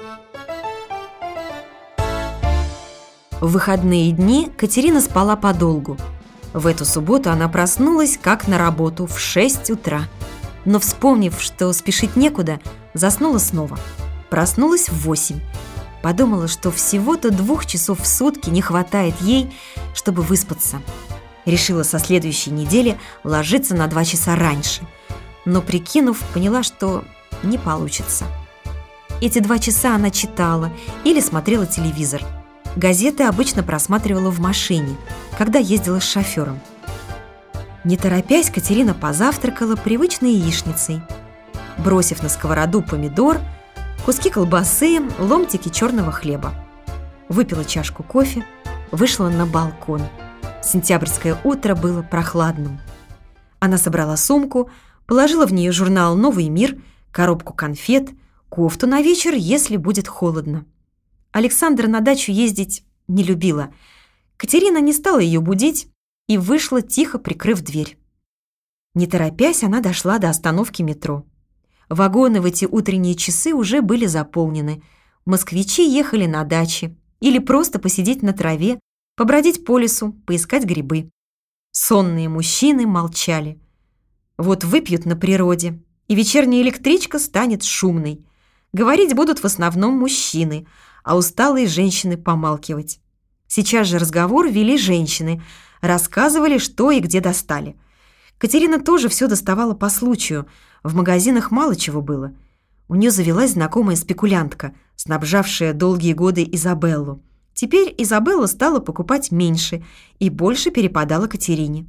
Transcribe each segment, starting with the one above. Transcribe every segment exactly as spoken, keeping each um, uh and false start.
В выходные дни Катерина спала подолгу. В эту субботу она проснулась как на работу в шесть утра. Но, вспомнив, что спешить некуда, заснула снова. Проснулась в восемь. Подумала, что всего-то двух часов в сутки не хватает ей, чтобы выспаться. Решила со следующей недели ложиться на два часа раньше. Но, прикинув, поняла, что не получится. Эти два часа она читала или смотрела телевизор. Газеты обычно просматривала в машине, когда ездила с шофером. Не торопясь, Катерина позавтракала привычной яичницей. Бросив на сковороду помидор, куски колбасы, ломтики черного хлеба. Выпила чашку кофе, вышла на балкон. Сентябрьское утро было прохладным. Она собрала сумку, положила в нее журнал «Новый мир», коробку конфет, кофту на вечер, если будет холодно. Александра на дачу ездить не любила. Катерина не стала ее будить и вышла, тихо прикрыв дверь. Не торопясь, она дошла до остановки метро. Вагоны в эти утренние часы уже были заполнены. Москвичи ехали на дачи или просто посидеть на траве, побродить по лесу, поискать грибы. Сонные мужчины молчали. Вот выпьют на природе, и вечерняя электричка станет шумной. Говорить будут в основном мужчины, а усталые женщины помалкивать. Сейчас же разговор вели женщины, рассказывали, что и где достали. Катерина тоже все доставала по случаю, в магазинах мало чего было. У нее завелась знакомая спекулянтка, снабжавшая долгие годы Изабеллу. Теперь Изабелла стала покупать меньше и больше перепадала Катерине.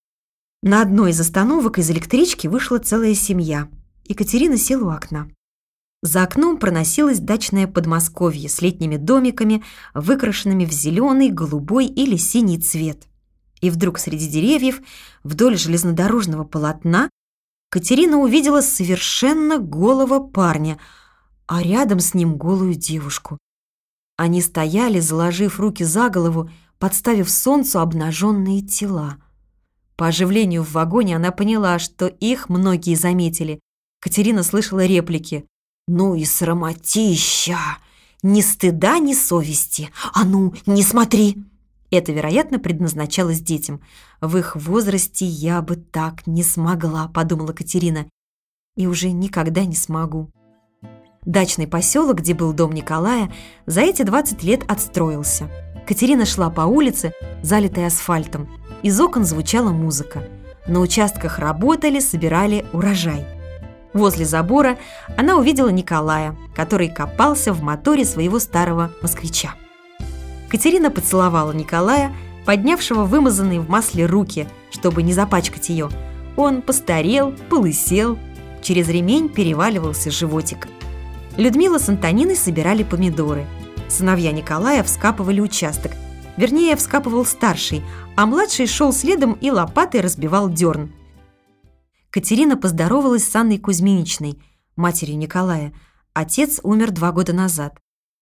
На одной из остановок из электрички вышла целая семья, и Катерина села у окна. За окном проносилось дачное Подмосковье с летними домиками, выкрашенными в зеленый, голубой или синий цвет. И вдруг среди деревьев, вдоль железнодорожного полотна, Катерина увидела совершенно голого парня, а рядом с ним голую девушку. Они стояли, заложив руки за голову, подставив солнцу обнаженные тела. По оживлению в вагоне она поняла, что их многие заметили. Катерина слышала реплики: «Ну и срамотища! Ни стыда, ни совести! А ну, не смотри!» Это, вероятно, предназначалось детям. «В их возрасте я бы так не смогла», — подумала Катерина. «И уже никогда не смогу». Дачный поселок, где был дом Николая, за эти двадцать лет отстроился. Катерина шла по улице, залитой асфальтом. Из окон звучала музыка. На участках работали, собирали урожай. Возле забора она увидела Николая, который копался в моторе своего старого москвича. Катерина поцеловала Николая, поднявшего вымазанные в масле руки, чтобы не запачкать ее. Он постарел, полысел, через ремень переваливался животик. Людмила с Антониной собирали помидоры. Сыновья Николая вскапывали участок. Вернее, вскапывал старший, а младший шел следом и лопатой разбивал дерн. Катерина поздоровалась с Анной Кузьминичной, матерью Николая. Отец умер два года назад.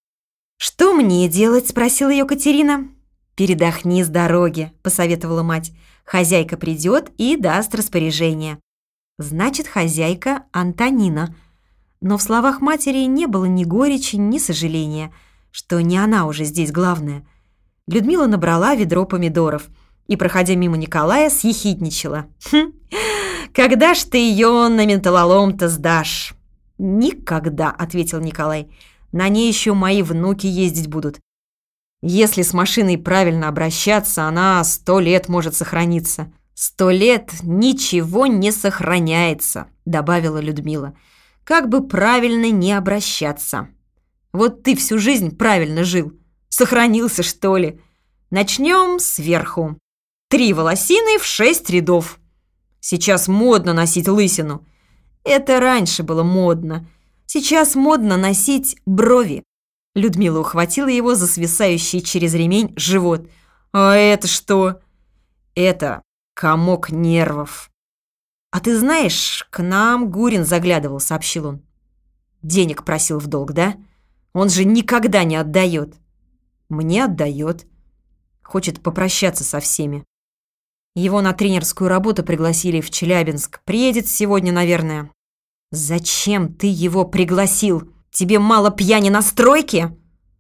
«Что мне делать?» – спросила ее Катерина. «Передохни с дороги», – посоветовала мать. «Хозяйка придет и даст распоряжение». Значит, хозяйка Антонина. Но в словах матери не было ни горечи, ни сожаления, что не она уже здесь главная. Людмила набрала ведро помидоров и, проходя мимо Николая, съехидничала. «Хм, когда ж ты ее на металлолом-то сдашь?» «Никогда», — ответил Николай. «На ней еще мои внуки ездить будут. Если с машиной правильно обращаться, она сто лет может сохраниться». «Сто лет ничего не сохраняется», — добавила Людмила. «Как бы правильно не обращаться. Вот ты всю жизнь правильно жил. Сохранился, что ли? Начнем сверху. Три волосины в шесть рядов. Сейчас модно носить лысину. Это раньше было модно. Сейчас модно носить брови». Людмила ухватила его за свисающий через ремень живот. «А это что?» «Это комок нервов». «А ты знаешь, к нам Гурин заглядывал», — сообщил он. «Денег просил в долг, да? Он же никогда не отдает». «Мне отдает. Хочет попрощаться со всеми. Его на тренерскую работу пригласили в Челябинск. Приедет сегодня, наверное». «Зачем ты его пригласил?» тебе мало пьяни на стройке?»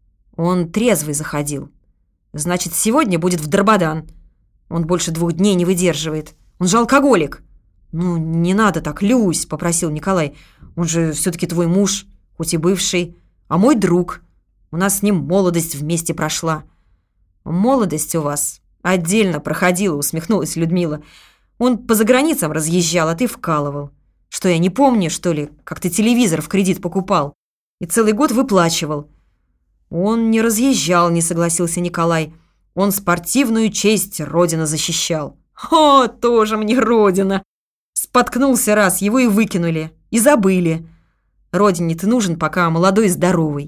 Он трезвый заходил. «Значит, сегодня будет в Дрободан. Он больше двух дней не выдерживает. Он же алкоголик». «Ну, не надо так, Люсь», — попросил Николай. «Он же все-таки твой муж, хоть и бывший, а мой друг. У нас с ним молодость вместе прошла». «Молодость у вас отдельно проходила», — усмехнулась Людмила. «Он по заграницам разъезжал, а ты вкалывал. Что, я не помню, что ли, как ты телевизор в кредит покупал и целый год выплачивал?» «Он не разъезжал», — не согласился Николай. «Он спортивную честь Родина защищал». «О, тоже мне Родина!» Споткнулся раз, его и выкинули, и забыли. Родине ты нужен, пока молодой и здоровый.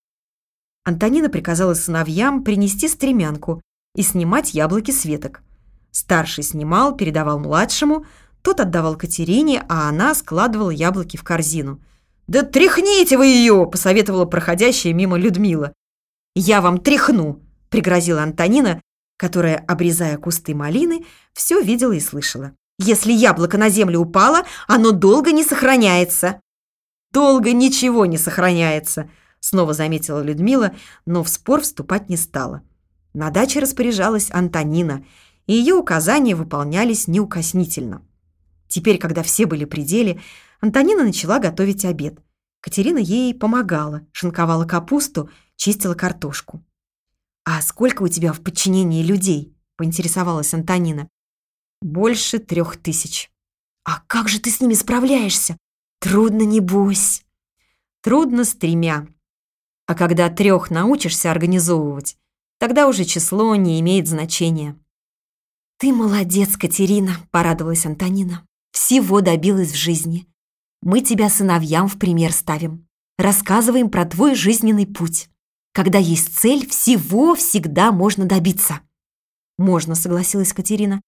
Антонина приказала сыновьям принести стремянку и снимать яблоки с веток. Старший снимал, передавал младшему, тот отдавал Катерине, а она складывала яблоки в корзину. «Да тряхните вы ее!» – посоветовала проходящая мимо Людмила. «Я вам тряхну!» – пригрозила Антонина, которая, обрезая кусты малины, все видела и слышала. «Если яблоко на землю упало, оно долго не сохраняется». «Долго ничего не сохраняется», — снова заметила Людмила, но в спор вступать не стала. На даче распоряжалась Антонина, и ее указания выполнялись неукоснительно. Теперь, когда все были при деле, Антонина начала готовить обед. Катерина ей помогала, шинковала капусту, чистила картошку. «А сколько у тебя в подчинении людей?» — поинтересовалась Антонина. «Больше трех тысяч». «А как же ты с ними справляешься? Трудно, небось». «Трудно с тремя. А когда трех научишься организовывать, тогда уже число не имеет значения». «Ты молодец, Катерина», — порадовалась Антонина. «Всего добилась в жизни. Мы тебя сыновьям в пример ставим. Рассказываем про твой жизненный путь. Когда есть цель, всего всегда можно добиться». «Можно», — согласилась Катерина.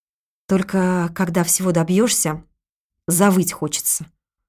«Только когда всего добьешься, завыть хочется.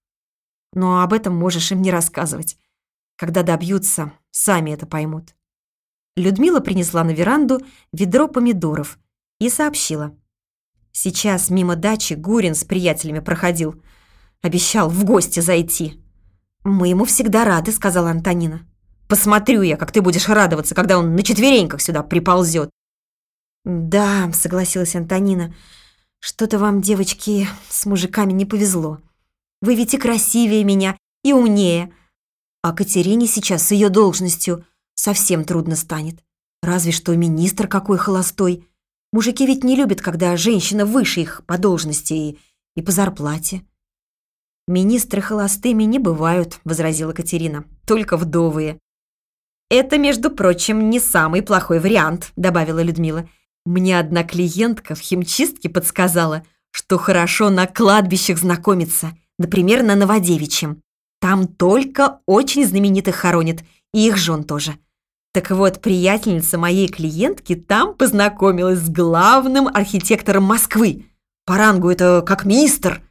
Но об этом можешь им не рассказывать. Когда добьются, сами это поймут». Людмила принесла на веранду ведро помидоров и сообщила. «Сейчас мимо дачи Гурин с приятелями проходил. Обещал в гости зайти». «Мы ему всегда рады», — сказала Антонина. «Посмотрю я, как ты будешь радоваться, когда он на четвереньках сюда приползет». «Да», — согласилась Антонина, — «что-то вам, девочки, с мужиками не повезло. Вы ведь и красивее меня, и умнее. А Катерине сейчас с ее должностью совсем трудно станет. Разве что министр какой холостой. Мужики ведь не любят, когда женщина выше их по должности и, и по зарплате». «Министры холостыми не бывают», — возразила Катерина, — «только вдовые». «Это, между прочим, не самый плохой вариант», — добавила Людмила. «Мне одна клиентка в химчистке подсказала, что хорошо на кладбищах знакомиться, например, на Новодевичьем. Там только очень знаменитых хоронят, и их жен тоже. Так вот, приятельница моей клиентки там познакомилась с главным архитектором Москвы. По рангу это как министр».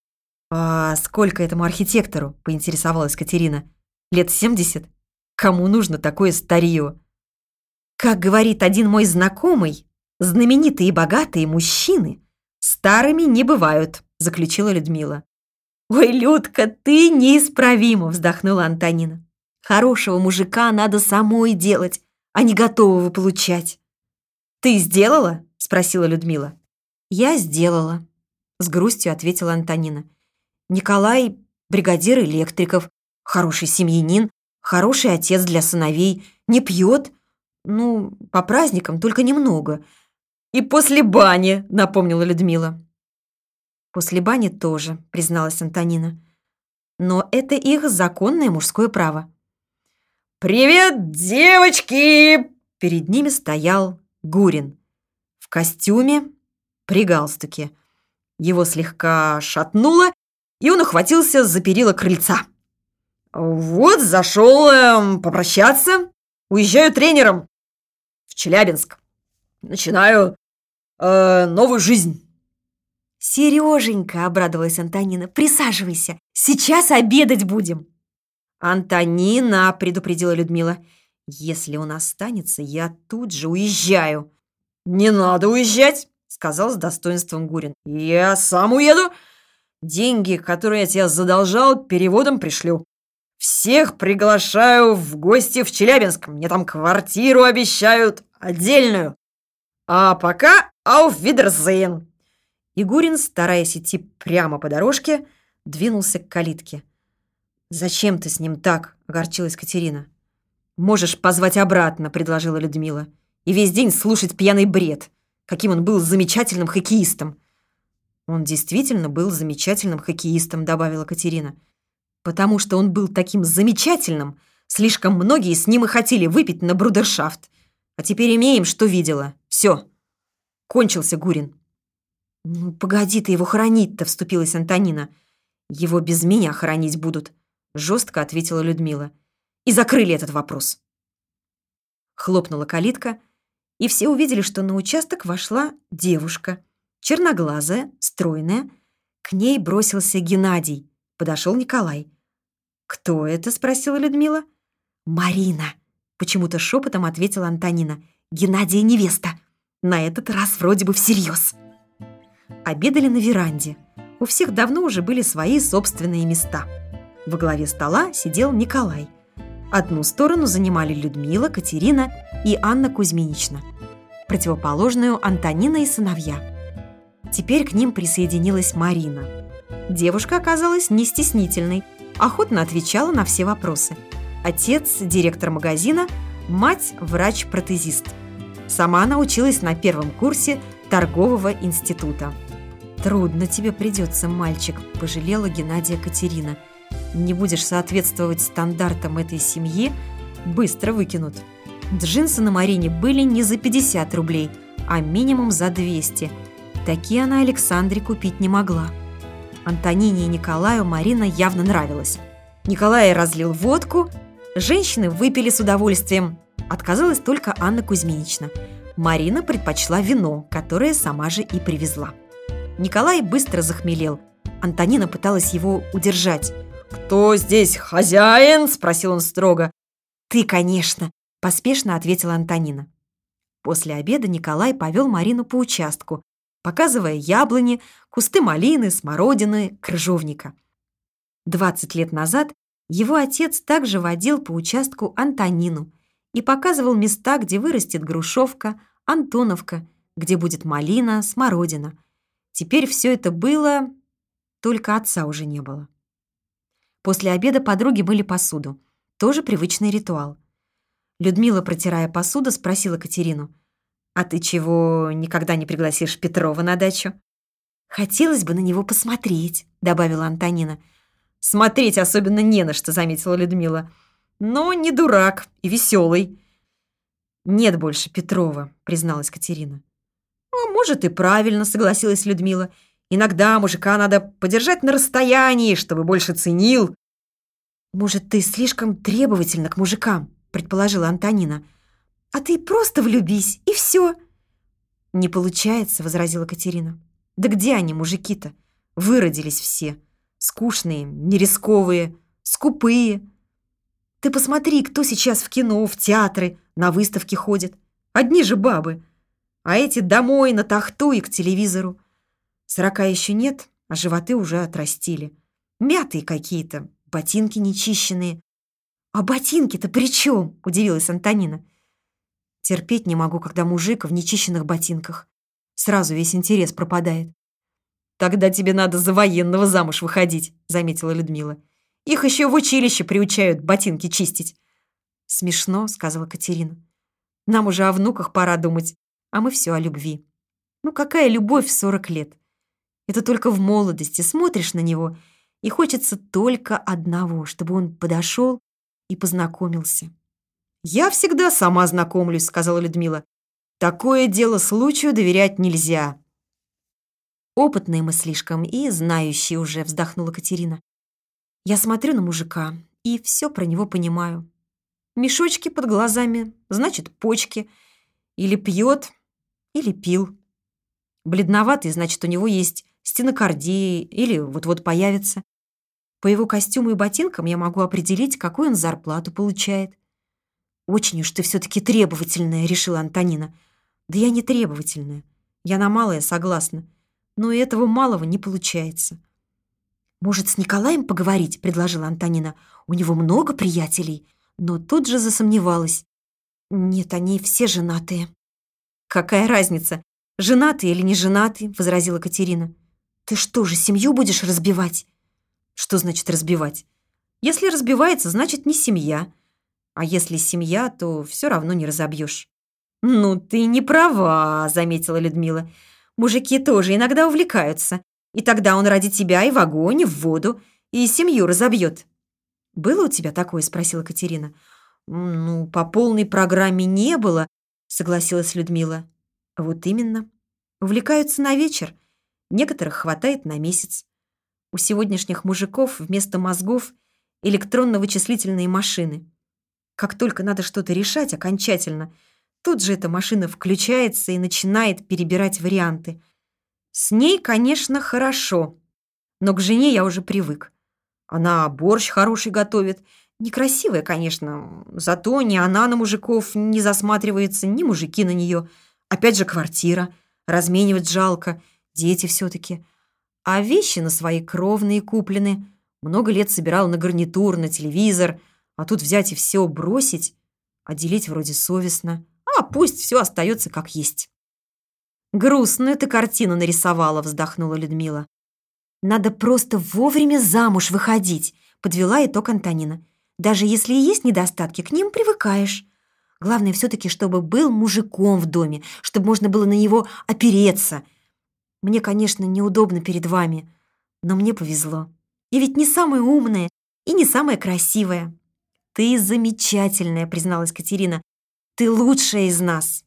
«А сколько этому архитектору?» – поинтересовалась Катерина. «Лет семьдесят? Кому нужно такое старье?» «Как говорит один мой знакомый, знаменитые и богатые мужчины старыми не бывают», – заключила Людмила. «Ой, Людка, ты неисправима», – вздохнула Антонина. «Хорошего мужика надо самой делать, а не готового получать». «Ты сделала?» – спросила Людмила. «Я сделала», – с грустью ответила Антонина. «Николай – бригадир электриков, хороший семьянин, хороший отец для сыновей, не пьет, ну, по праздникам только немного». «И после бани», – напомнила Людмила. «После бани тоже», – призналась Антонина. «Но это их законное мужское право». «Привет, девочки!» Перед ними стоял Гурин. В костюме, при галстуке. Его слегка шатнуло, и он ухватился за перила крыльца. «Вот, зашел эм, попрощаться. Уезжаю тренером в Челябинск. Начинаю э, новую жизнь». «Сереженька», — обрадовалась Антонина, — «присаживайся, сейчас обедать будем». «Антонина», — предупредила Людмила, — «если он останется, я тут же уезжаю». «Не надо уезжать», — сказал с достоинством Гурин. «Я сам уеду. Деньги, которые я тебе задолжал, переводом пришлю. Всех приглашаю в гости в Челябинск. Мне там квартиру обещают отдельную. А пока auf Wiedersehen!» И Гурин, стараясь идти прямо по дорожке, двинулся к калитке. «Зачем ты с ним так?» — огорчилась Катерина. «Можешь позвать обратно», — предложила Людмила. «И весь день слушать пьяный бред, каким он был замечательным хоккеистом». «Он действительно был замечательным хоккеистом», — добавила Катерина. «Потому что он был таким замечательным, слишком многие с ним и хотели выпить на брудершафт. А теперь имеем, что видела. Все. Кончился Гурин». «Ну, погоди ты его хоронить-то», — вступилась Антонина. «Его без меня хоронить будут», — жестко ответила Людмила. «И закрыли этот вопрос». Хлопнула калитка, и все увидели, что на участок вошла девушка, черноглазая, стройная. К ней бросился Геннадий. Подошел Николай. «Кто это?» — спросила Людмила. «Марина», — почему-то шепотом ответила Антонина. «Геннадия невеста. На этот раз вроде бы всерьез». Обедали на веранде. У всех давно уже были свои собственные места. Во главе стола сидел Николай. Одну сторону занимали Людмила, Катерина и Анна Кузьминична. Противоположную — Антонина и сыновья. Теперь к ним присоединилась Марина. Девушка оказалась не стеснительной, охотно отвечала на все вопросы. Отец – директор магазина, мать – врач-протезист. Сама она училась на первом курсе торгового института. «Трудно тебе придется, мальчик», – пожалела Геннадия Катерина. «Не будешь соответствовать стандартам этой семьи, быстро выкинут». Джинсы на Марине были не за пятьдесят рублей, а минимум за двести. Такие она Александре купить не могла. Антонине и Николаю Марина явно нравилась. Николай разлил водку, женщины выпили с удовольствием. Отказалась только Анна Кузьминична. Марина предпочла вино, которое сама же и привезла. Николай быстро захмелел. Антонина пыталась его удержать. «Кто здесь хозяин?» – спросил он строго. «Ты, конечно», – поспешно ответила Антонина. После обеда Николай повел Марину по участку, показывая яблони, кусты малины, смородины, крыжовника. Двадцать лет назад его отец также водил по участку Антонину и показывал места, где вырастет грушевка, антоновка, где будет малина, смородина. Теперь все это было, только отца уже не было. После обеда подруги мыли посуду. Тоже привычный ритуал. Людмила, протирая посуду, спросила Катерину: «А ты чего, никогда не пригласишь Петрова на дачу?» «Хотелось бы на него посмотреть», — добавила Антонина. «Смотреть особенно не на что», — заметила Людмила. «Но не дурак и веселый». «Нет больше Петрова», — призналась Катерина. «А может, и правильно», — согласилась Людмила. «Иногда мужика надо подержать на расстоянии, чтобы больше ценил». «Может, ты слишком требовательна к мужикам», — предположила Антонина. «А ты просто влюбись, и все». «Не получается», — возразила Катерина. «Да где они, мужики-то? Выродились все. Скучные, нерисковые, скупые. Ты посмотри, кто сейчас в кино, в театры, на выставки ходит. Одни же бабы. А эти домой, на тахту и к телевизору. Сорока еще нет, а животы уже отрастили. Мятые какие-то, ботинки нечищенные». «А ботинки-то при чем?» — удивилась Антонина. «Терпеть не могу, когда мужик в нечищенных ботинках. Сразу весь интерес пропадает». «Тогда тебе надо за военного замуж выходить», — заметила Людмила. «Их еще в училище приучают ботинки чистить». «Смешно», — сказала Катерина. «Нам уже о внуках пора думать, а мы все о любви. Ну какая любовь в сорок лет? Это только в молодости смотришь на него, и хочется только одного, чтобы он подошел и познакомился». «Я всегда сама знакомлюсь», — сказала Людмила. «Такое дело случаю доверять нельзя». «Опытные мы слишком и знающие уже», — вздохнула Катерина. «Я смотрю на мужика и все про него понимаю. Мешочки под глазами, значит, почки. Или пьет, или пил. Бледноватый, значит, у него есть стенокардия или вот-вот появится. По его костюму и ботинкам я могу определить, какую он зарплату получает». «Очень уж ты все-таки требовательная», — решила Антонина. «Да я не требовательная. Я на малое согласна. Но и этого малого не получается». «Может, с Николаем поговорить?» – предложила Антонина. «У него много приятелей». Но тут же засомневалась. «Нет, они все женатые». «Какая разница, женатые или не женатые?» – возразила Катерина. «Ты что же, семью будешь разбивать?» «Что значит разбивать? Если разбивается, значит не семья. А если семья, то все равно не разобьешь». «Ну, ты не права», – заметила Людмила. «Мужики тоже иногда увлекаются. И тогда он ради тебя и в огонь, и в воду, и семью разобьет». «Было у тебя такое?» – спросила Катерина. «Ну, по полной программе не было», – согласилась Людмила. «Вот именно. Увлекаются на вечер. Некоторых хватает на месяц. У сегодняшних мужиков вместо мозгов электронно-вычислительные машины. Как только надо что-то решать окончательно, тут же эта машина включается и начинает перебирать варианты. С ней, конечно, хорошо, но к жене я уже привык. Она борщ хороший готовит. Некрасивая, конечно, зато ни она на мужиков не засматривается, ни мужики на нее. Опять же квартира, разменивать жалко, дети все-таки. А вещи на свои кровные куплены. Много лет собирал на гарнитур, на телевизор, а тут взять и все бросить, а делить вроде совестно. А пусть все остается как есть. «Грустную ты картину нарисовала», — вздохнула Людмила. «Надо просто вовремя замуж выходить», — подвела итог Антонина. «Даже если и есть недостатки, к ним привыкаешь. Главное все-таки, чтобы был мужиком в доме, чтобы можно было на него опереться. Мне, конечно, неудобно перед вами, но мне повезло. Я ведь не самая умная и не самая красивая». «Ты замечательная», — призналась Катерина. «Ты лучшая из нас».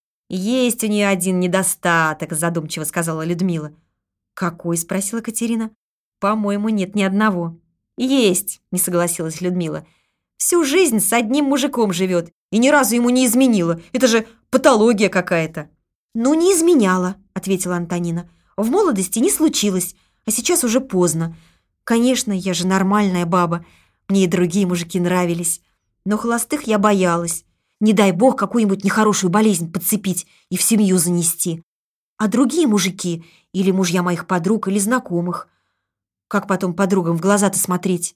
«Есть у нее один недостаток», — задумчиво сказала Людмила. «Какой?» — спросила Катерина. «По-моему, нет ни одного». «Есть», — не согласилась Людмила. «Всю жизнь с одним мужиком живет и ни разу ему не изменила. Это же патология какая-то». «Ну, не изменяла», — ответила Антонина. «В молодости не случилось, а сейчас уже поздно. Конечно, я же нормальная баба. Мне и другие мужики нравились. Но холостых я боялась. Не дай бог какую-нибудь нехорошую болезнь подцепить и в семью занести. А другие мужики, или мужья моих подруг, или знакомых. Как потом подругам в глаза-то смотреть?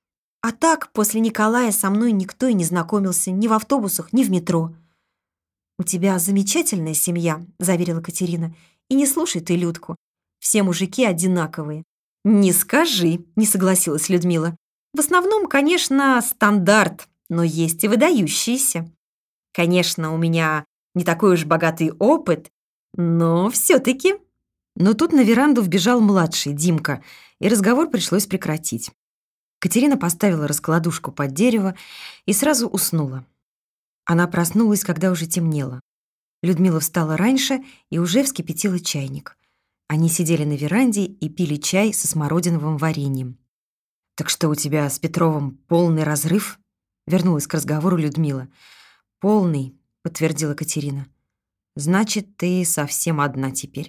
А так, после Николая со мной никто и не знакомился ни в автобусах, ни в метро». «У тебя замечательная семья», — заверила Катерина. «И не слушай ты Людку. Все мужики одинаковые». «Не скажи», — не согласилась Людмила. «В основном, конечно, стандарт, но есть и выдающиеся. Конечно, у меня не такой уж богатый опыт, но все-таки». Но тут на веранду вбежал младший, Димка, и разговор пришлось прекратить. Катерина поставила раскладушку под дерево и сразу уснула. Она проснулась, когда уже темнело. Людмила встала раньше и уже вскипятила чайник. Они сидели на веранде и пили чай со смородиновым вареньем. «Так что у тебя с Петровым полный разрыв?» Вернулась к разговору Людмила. «Полный», — подтвердила Катерина. «Значит, ты совсем одна теперь».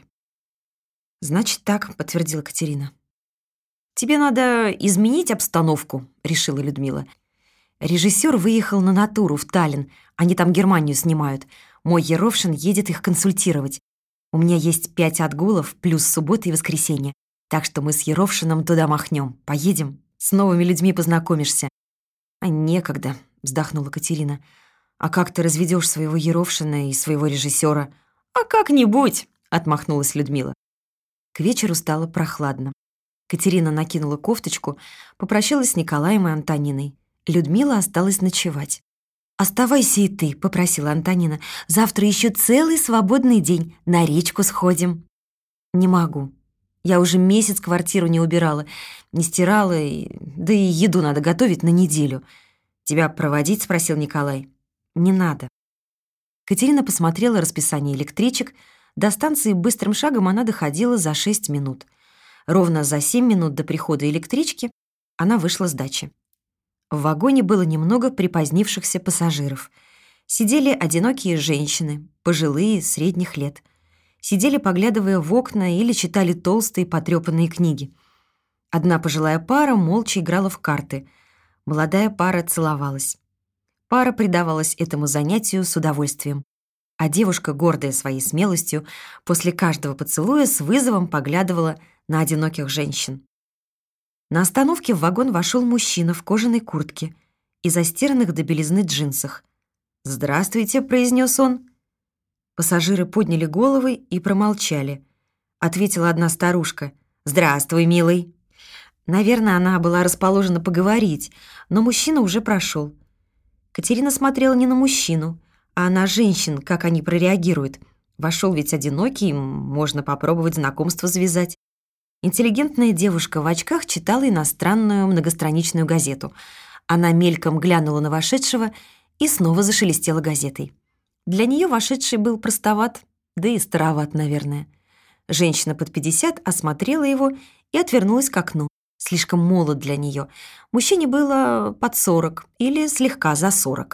«Значит так», — подтвердила Катерина. «Тебе надо изменить обстановку», — решила Людмила. «Режиссер выехал на натуру в Таллин. Они там Германию снимают. Мой Еровшин едет их консультировать. У меня есть пять отгулов плюс суббота и воскресенье. Так что мы с Еровшином туда махнем. Поедем, с новыми людьми познакомишься». «А некогда», — вздохнула Катерина. «А как ты разведешь своего Еровшина и своего режиссера?» «А как-нибудь», — отмахнулась Людмила. К вечеру стало прохладно. Катерина накинула кофточку, попрощалась с Николаем и Антониной. Людмила осталась ночевать. «Оставайся и ты», — попросила Антонина. «Завтра еще целый свободный день. На речку сходим». «Не могу. Я уже месяц квартиру не убирала, не стирала, и... да и еду надо готовить на неделю. Тебя проводить?» — спросил Николай. «Не надо». Катерина посмотрела расписание электричек. До станции быстрым шагом она доходила за шесть минут. Ровно за семь минут до прихода электрички она вышла с дачи. В вагоне было немного припозднившихся пассажиров. Сидели одинокие женщины, пожилые, средних лет. Сидели, поглядывая в окна, или читали толстые потрепанные книги. Одна пожилая пара молча играла в карты. Молодая пара целовалась. Пара предавалась этому занятию с удовольствием. А девушка, гордая своей смелостью, после каждого поцелуя с вызовом поглядывала на одиноких женщин. На остановке в вагон вошел мужчина в кожаной куртке и застиранных до белизны джинсах. «Здравствуйте», — произнес он. Пассажиры подняли головы и промолчали. Ответила одна старушка. «Здравствуй, милый». Наверное, она была расположена поговорить, но мужчина уже прошел. Катерина смотрела не на мужчину, а на женщин, как они прореагируют. Вошел ведь одинокий, можно попробовать знакомство завязать. Интеллигентная девушка в очках читала иностранную многостраничную газету. Она мельком глянула на вошедшего и снова зашелестела газетой. Для нее вошедший был простоват, да и староват, наверное. Женщина под пятьдесят осмотрела его и отвернулась к окну. Слишком молод для нее. Мужчине было под сорок или слегка за сорок.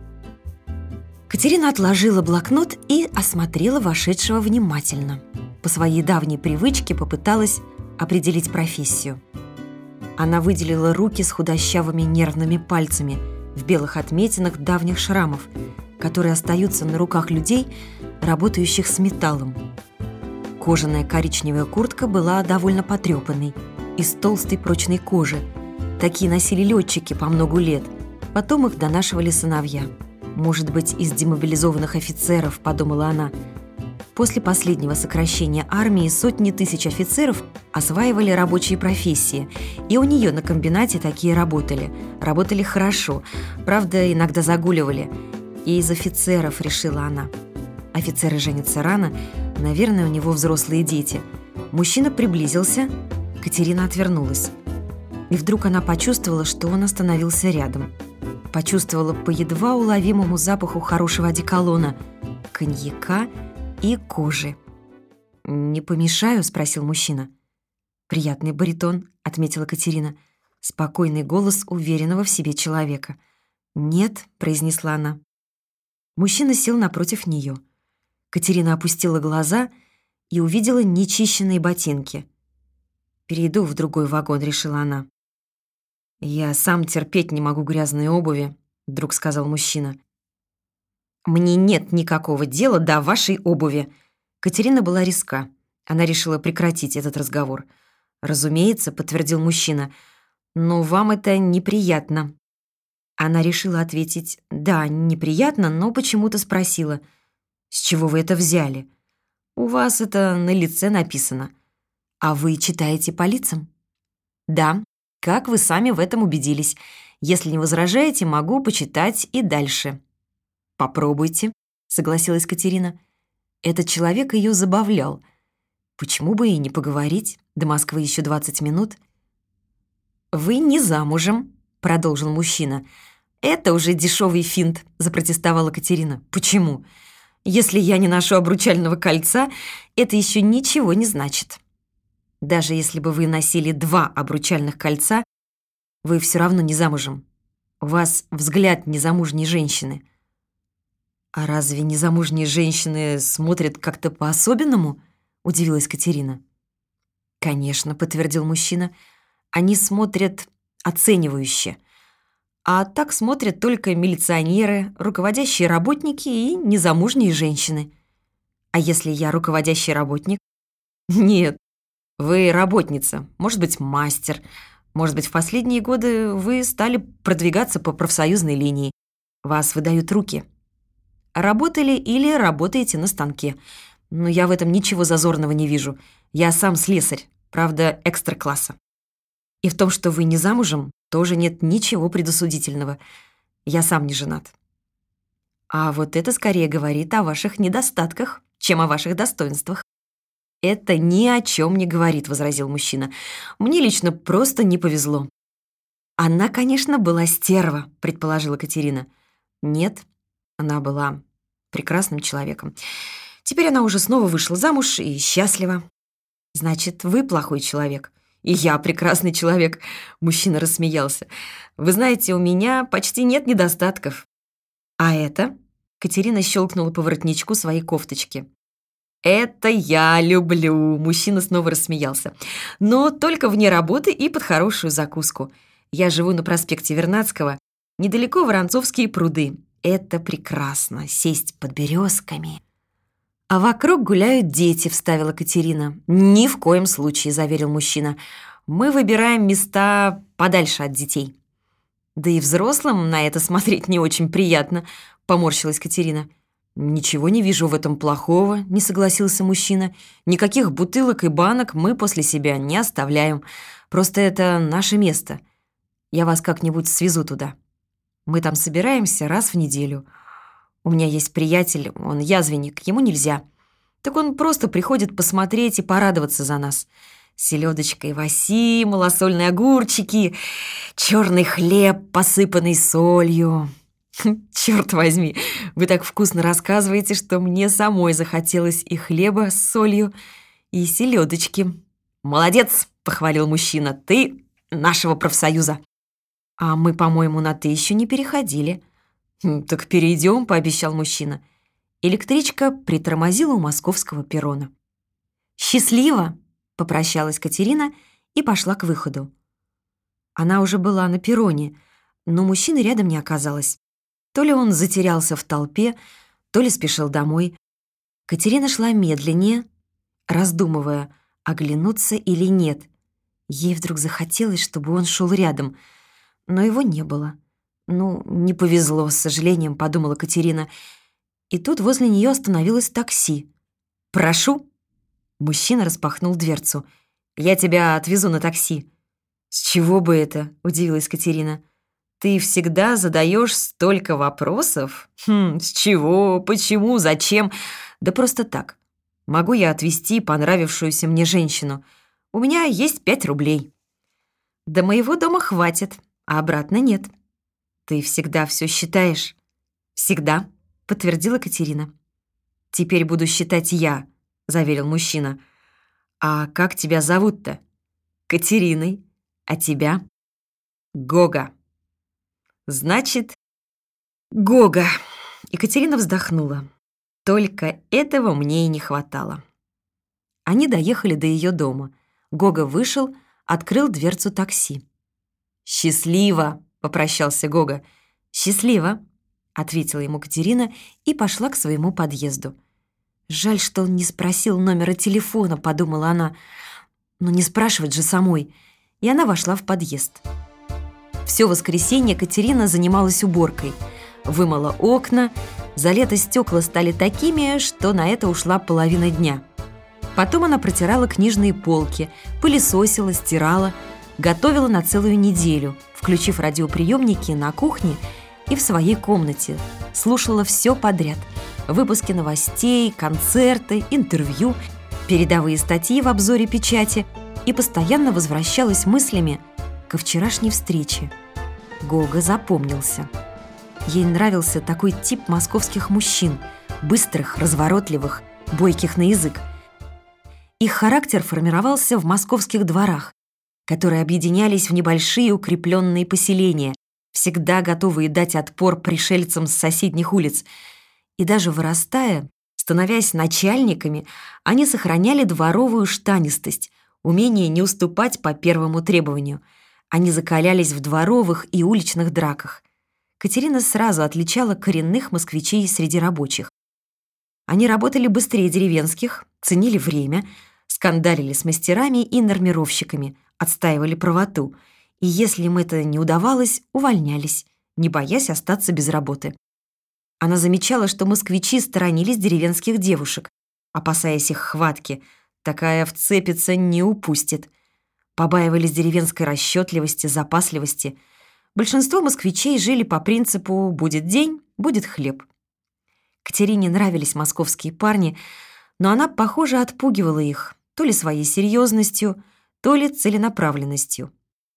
Катерина отложила блокнот и осмотрела вошедшего внимательно. По своей давней привычке попыталась определить профессию. Она выделила руки с худощавыми нервными пальцами в белых отметинах давних шрамов, которые остаются на руках людей, работающих с металлом. Кожаная коричневая куртка была довольно потрепанной, из толстой прочной кожи. Такие носили летчики по многу лет. Потом их донашивали сыновья. «Может быть, из демобилизованных офицеров», — подумала она. После последнего сокращения армии сотни тысяч офицеров осваивали рабочие профессии, и у нее на комбинате такие работали. Работали хорошо, правда, иногда загуливали. И из офицеров, решила она. Офицеры женятся рано, наверное, у него взрослые дети. Мужчина приблизился, Катерина отвернулась. И вдруг она почувствовала, что он остановился рядом. Почувствовала по едва уловимому запаху хорошего одеколона, коньяка и кожи. «Не помешаю?» — спросил мужчина. «Приятный баритон», — отметила Катерина. Спокойный голос уверенного в себе человека. «Нет», — произнесла она. Мужчина сел напротив нее. Катерина опустила глаза и увидела нечищенные ботинки. «Перейду в другой вагон», — решила она. «Я сам терпеть не могу грязные обуви», — вдруг сказал мужчина. «Мне нет никакого дела до вашей обуви». Катерина была резка. Она решила прекратить этот разговор. «Разумеется», — подтвердил мужчина, — «но вам это неприятно». Она решила ответить «да, неприятно», но почему-то спросила: «С чего вы это взяли? У вас это на лице написано. А вы читаете по лицам?» «Да, как вы сами в этом убедились. Если не возражаете, могу почитать и дальше». «Попробуйте», — согласилась Катерина. Этот человек ее забавлял. Почему бы и не поговорить? До Москвы еще двадцать минут. «Вы не замужем», — продолжил мужчина. «Это уже дешевый финт», — запротестовала Катерина. «Почему? Если я не ношу обручального кольца, это еще ничего не значит. Даже если бы вы носили два обручальных кольца, вы все равно не замужем. У вас взгляд незамужней женщины». «А разве незамужние женщины смотрят как-то по-особенному?» — удивилась Катерина. «Конечно», — подтвердил мужчина. «Они смотрят оценивающе. А так смотрят только милиционеры, руководящие работники и незамужние женщины. А если я руководящий работник?» «Нет, вы работница, может быть, мастер. Может быть, в последние годы вы стали продвигаться по профсоюзной линии. Вас выдают руки. Работали или работаете на станке. Но я в этом ничего зазорного не вижу. Я сам слесарь, правда, экстра-класса. И в том, что вы не замужем, тоже нет ничего предосудительного. Я сам не женат. А вот это скорее говорит о ваших недостатках, чем о ваших достоинствах». «Это ни о чем не говорит», — возразил мужчина. «Мне лично просто не повезло». «Она, конечно, была стерва», — предположила Катерина. «Нет, она была прекрасным человеком. Теперь она уже снова вышла замуж и счастлива». «Значит, вы плохой человек». «И я прекрасный человек», — мужчина рассмеялся. «Вы знаете, у меня почти нет недостатков». «А это?» — Катерина щелкнула по воротничку своей кофточки. «Это я люблю», — мужчина снова рассмеялся. «Но только вне работы и под хорошую закуску. Я живу на проспекте Вернадского, недалеко Воронцовские пруды. Это прекрасно, сесть под березками». «А вокруг гуляют дети», — вставила Катерина. «Ни в коем случае», — заверил мужчина. Мы выбираем места подальше от детей. Да и взрослым на это смотреть не очень приятно, поморщилась Катерина. Ничего не вижу в этом плохого, не согласился мужчина. Никаких бутылок и банок мы после себя не оставляем. Просто это наше место. Я вас как-нибудь свезу туда. Мы там собираемся раз в неделю. У меня есть приятель, он язвенник, ему нельзя. Так он просто приходит посмотреть и порадоваться за нас. Селедочка и васи, малосольные огурчики, черный хлеб, посыпанный солью. Черт возьми, вы так вкусно рассказываете, что мне самой захотелось и хлеба с солью, и селедочки. Молодец, похвалил мужчина, ты нашего профсоюза. А мы, по-моему, на «ты» еще не переходили. Так перейдем, пообещал мужчина. Электричка притормозила у московского перрона. «Счастливо!» — попрощалась Катерина и пошла к выходу. Она уже была на перроне, но мужчины рядом не оказалось. То ли он затерялся в толпе, то ли спешил домой. Катерина шла медленнее, раздумывая, оглянуться или нет. Ей вдруг захотелось, чтобы он шел рядом, но его не было. «Ну, не повезло, с сожалением», — подумала Катерина. И тут возле нее остановилось такси. «Прошу». Мужчина распахнул дверцу. «Я тебя отвезу на такси». «С чего бы это?» — удивилась Катерина. «Ты всегда задаешь столько вопросов? Хм, с чего? Почему? Зачем? Да просто так. Могу я отвезти понравившуюся мне женщину? У меня есть пять рублей». «До моего дома хватит, а обратно нет». «Ты всегда все считаешь?» «Всегда», — подтвердила Катерина. «Теперь буду считать я», — заверил мужчина. «А как тебя зовут-то?» «Катериной. А тебя?» «Гога». «Значит, Гога». Екатерина вздохнула. Только этого мне и не хватало. Они доехали до ее дома. Гога вышел, открыл дверцу такси. «Счастливо!» — попрощался Гога. «Счастливо!» — ответила ему Катерина и пошла к своему подъезду. «Жаль, что он не спросил номера телефона», — подумала она. «Но не спрашивать же самой». И она вошла в подъезд. Все воскресенье Катерина занималась уборкой. Вымыла окна. За лето стекла стали такими, что на это ушла половина дня. Потом она протирала книжные полки, пылесосила, стирала, готовила на целую неделю, включив радиоприемники на кухне и в своей комнате. Слушала все подряд. Выпуски новостей, концерты, интервью, передовые статьи в обзоре печати и постоянно возвращалась мыслями ко вчерашней встрече. Гога запомнился. Ей нравился такой тип московских мужчин, быстрых, разворотливых, бойких на язык. Их характер формировался в московских дворах, которые объединялись в небольшие укрепленные поселения, всегда готовые дать отпор пришельцам с соседних улиц. И даже вырастая, становясь начальниками, они сохраняли дворовую штанистость, умение не уступать по первому требованию. Они закалялись в дворовых и уличных драках. Катерина сразу отличала коренных москвичей среди рабочих. Они работали быстрее деревенских, ценили время, скандалили с мастерами и нормировщиками, отстаивали правоту, и если им это не удавалось, увольнялись, не боясь остаться без работы. Она замечала, что москвичи сторонились деревенских девушек, опасаясь их хватки. Такая вцепится, не упустит. Побаивались деревенской расчетливости, запасливости. Большинство москвичей жили по принципу «будет день, будет хлеб». Катерине нравились московские парни, но она, похоже, отпугивала их то ли своей серьезностью, то ли целенаправленностью.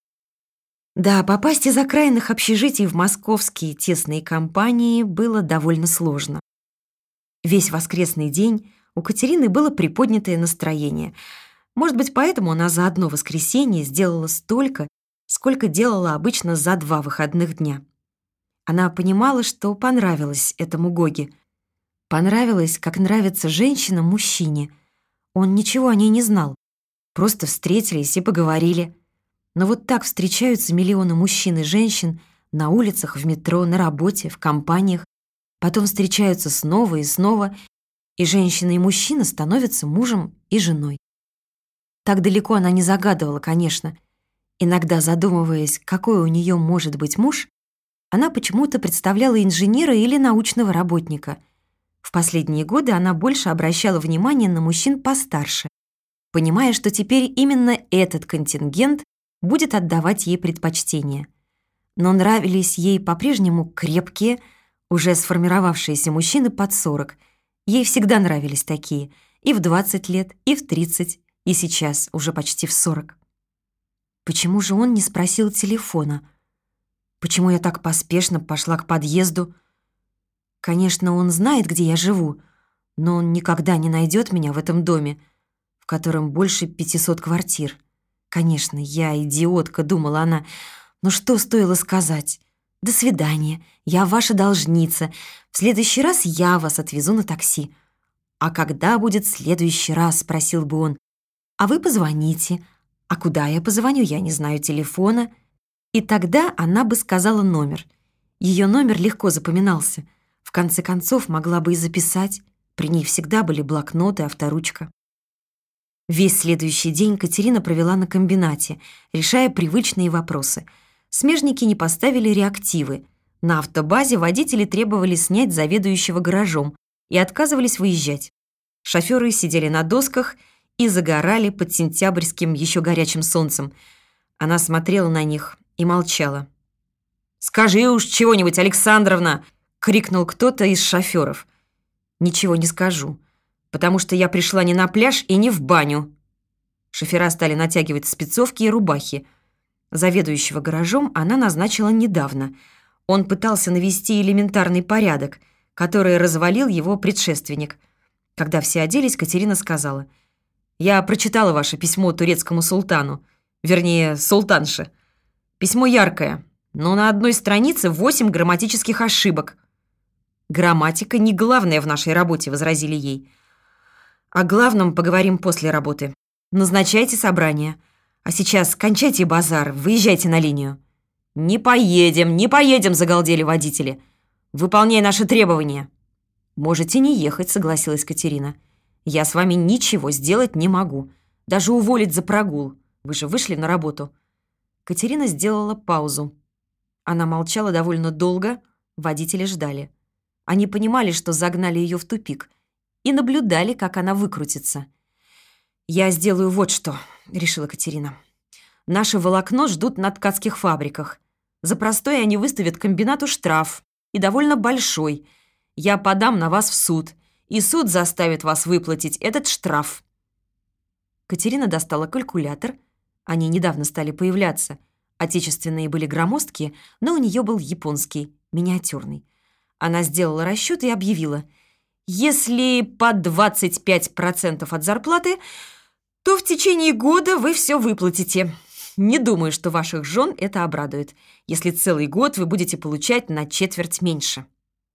Да, попасть из окраинных общежитий в московские тесные компании было довольно сложно. Весь воскресный день у Катерины было приподнятое настроение. Может быть, поэтому она за одно воскресенье сделала столько, сколько делала обычно за два выходных дня. Она понимала, что понравилось этому Гоге. Понравилось, как нравится женщина мужчине. Он ничего о ней не знал. Просто встретились и поговорили. Но вот так встречаются миллионы мужчин и женщин на улицах, в метро, на работе, в компаниях. Потом встречаются снова и снова, и женщина и мужчина становятся мужем и женой. Так далеко она не загадывала, конечно. Иногда, задумываясь, какой у нее может быть муж, она почему-то представляла инженера или научного работника. В последние годы она больше обращала внимание на мужчин постарше, понимая, что теперь именно этот контингент будет отдавать ей предпочтение. Но нравились ей по-прежнему крепкие, уже сформировавшиеся мужчины под сорок. Ей всегда нравились такие, и в двадцать лет, и в тридцать, и сейчас, уже почти в сорок. Почему же он не спросил телефона? Почему я так поспешно пошла к подъезду? Конечно, он знает, где я живу, но он никогда не найдет меня в этом доме, в котором больше пятисот квартир. Конечно, я идиотка, думала она, но что стоило сказать? До свидания, я ваша должница. В следующий раз я вас отвезу на такси. А когда будет следующий раз, спросил бы он. А вы позвоните. А куда я позвоню, я не знаю телефона. И тогда она бы сказала номер. Ее номер легко запоминался. В конце концов, могла бы и записать. При ней всегда были блокноты, авторучка. Весь следующий день Катерина провела на комбинате, решая привычные вопросы. Смежники не поставили реактивы. На автобазе водители требовали снять заведующего гаражом и отказывались выезжать. Шоферы сидели на досках и загорали под сентябрьским еще горячим солнцем. Она смотрела на них и молчала. «Скажи уж чего-нибудь, Александровна!» — крикнул кто-то из шоферов. «Ничего не скажу, потому что я пришла не на пляж и не в баню». Шофера стали натягивать спецовки и рубахи. Заведующего гаражом она назначила недавно. Он пытался навести элементарный порядок, который развалил его предшественник. Когда все оделись, Катерина сказала: «Я прочитала ваше письмо турецкому султану, вернее, султанше. Письмо яркое, но на одной странице восемь грамматических ошибок». «Грамматика не главное в нашей работе», — возразили ей. «О главном поговорим после работы. Назначайте собрание. А сейчас кончайте базар, выезжайте на линию». «Не поедем, не поедем», — загалдели водители. «Выполняй наши требования». «Можете не ехать», — согласилась Катерина. «Я с вами ничего сделать не могу. Даже уволить за прогул. Вы же вышли на работу». Катерина сделала паузу. Она молчала довольно долго, водители ждали. Они понимали, что загнали ее в тупик, и наблюдали, как она выкрутится. «Я сделаю вот что», — решила Катерина. «Наше волокно ждут на ткацких фабриках. За простое они выставят комбинату штраф, и довольно большой. Я подам на вас в суд, и суд заставит вас выплатить этот штраф». Катерина достала калькулятор. Они недавно стали появляться. Отечественные были громоздкие, но у нее был японский, миниатюрный. Она сделала расчет и объявила: «Если по двадцать пять процентов от зарплаты, то в течение года вы все выплатите. Не думаю, что ваших жен это обрадует, если целый год вы будете получать на четверть меньше».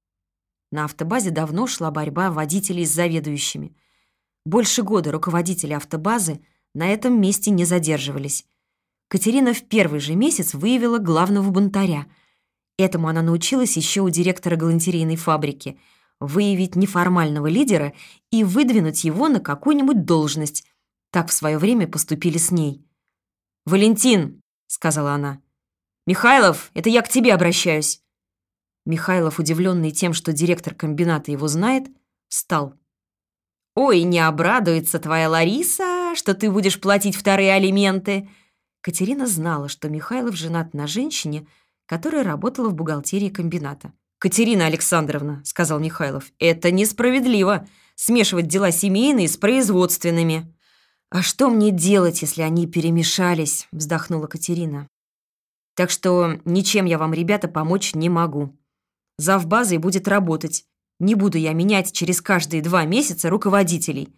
На автобазе давно шла борьба водителей с заведующими. Больше года руководители автобазы на этом месте не задерживались. Катерина в первый же месяц выявила главного бунтаря. Этому она научилась еще у директора галантерейной фабрики — выявить неформального лидера и выдвинуть его на какую-нибудь должность. Так в свое время поступили с ней. «Валентин», — сказала она. «Михайлов, это я к тебе обращаюсь». Михайлов, удивленный тем, что директор комбината его знает, встал. «Ой, не обрадуется твоя Лариса, что ты будешь платить вторые алименты». Катерина знала, что Михайлов женат на женщине, которая работала в бухгалтерии комбината. «Катерина Александровна», — сказал Михайлов, — «это несправедливо смешивать дела семейные с производственными». «А что мне делать, если они перемешались?» — вздохнула Катерина. «Так что ничем я вам, ребята, помочь не могу. Завбазой будет работать. Не буду я менять через каждые два месяца руководителей.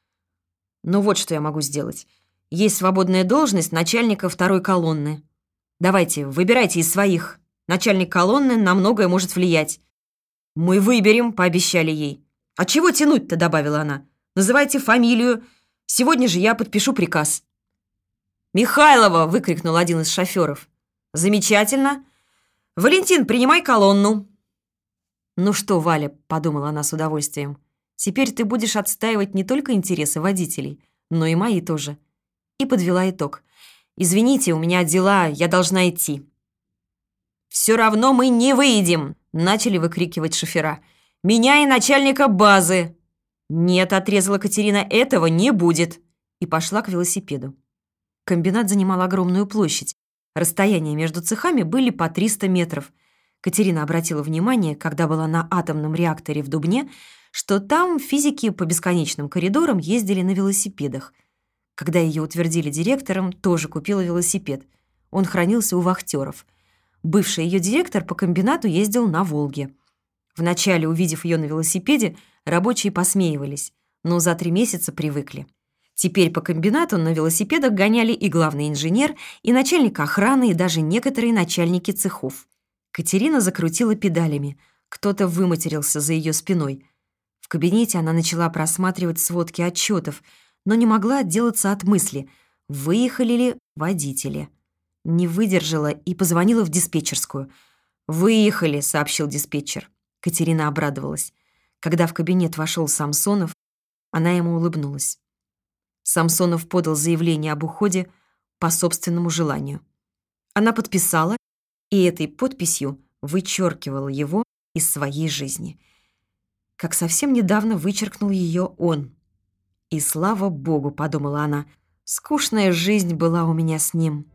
Но вот что я могу сделать. Есть свободная должность начальника второй колонны. Давайте, выбирайте из своих. Начальник колонны на многое может влиять». «Мы выберем», — пообещали ей. «А чего тянуть-то?» — добавила она. «Называйте фамилию. Сегодня же я подпишу приказ». «Михайлова!» — выкрикнул один из шоферов. «Замечательно. Валентин, принимай колонну». «Ну что, Валя», — подумала она с удовольствием, «теперь ты будешь отстаивать не только интересы водителей, но и мои тоже. и подвела итог. «Извините, у меня дела, я должна идти». «Все равно мы не выйдем!» – начали выкрикивать шофера. «Меня и начальника базы!» «Нет», – отрезала Катерина, – «этого не будет!» И пошла к велосипеду. Комбинат занимал огромную площадь. Расстояния между цехами были по триста метров. Катерина обратила внимание, когда была на атомном реакторе в Дубне, что там физики по бесконечным коридорам ездили на велосипедах. Когда ее утвердили директором, тоже купила велосипед. Он хранился у вахтеров. Бывший ее директор по комбинату ездил на «Волге». Вначале, увидев ее на велосипеде, рабочие посмеивались, но за три месяца привыкли. Теперь по комбинату на велосипедах гоняли и главный инженер, и начальник охраны, и даже некоторые начальники цехов. Катерина закрутила педалями. Кто-то выматерился за ее спиной. В кабинете она начала просматривать сводки отчетов, но не могла отделаться от мысли, выехали ли водители. Не выдержала и позвонила в диспетчерскую. «Выехали», — сообщил диспетчер. Катерина обрадовалась. Когда в кабинет вошел Самсонов, она ему улыбнулась. Самсонов подал заявление об уходе по собственному желанию. Она подписала, и этой подписью вычеркивала его из своей жизни. Как совсем недавно вычеркнул ее он. «И слава Богу», — подумала она, — «скучная жизнь была у меня с ним».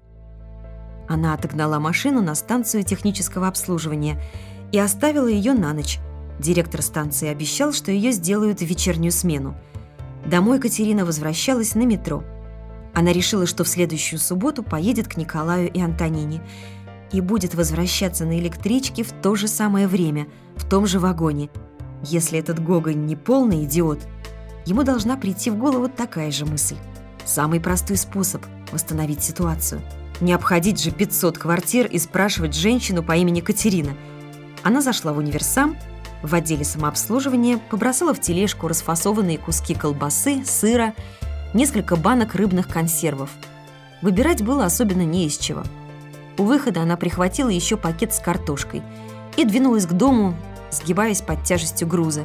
Она отогнала машину на станцию технического обслуживания и оставила ее на ночь. Директор станции обещал, что ее сделают в вечернюю смену. Домой Катерина возвращалась на метро. Она решила, что в следующую субботу поедет к Николаю и Антонине и будет возвращаться на электричке в то же самое время, в том же вагоне. Если этот Гога не полный идиот, ему должна прийти в голову такая же мысль. Самый простой способ восстановить ситуацию. Не обходить же пятьсот квартир и спрашивать женщину по имени Катерина. Она зашла в универсам, в отделе самообслуживания побросала в тележку расфасованные куски колбасы, сыра, несколько банок рыбных консервов. Выбирать было особенно не из чего. У выхода она прихватила еще пакет с картошкой и двинулась к дому, сгибаясь под тяжестью груза.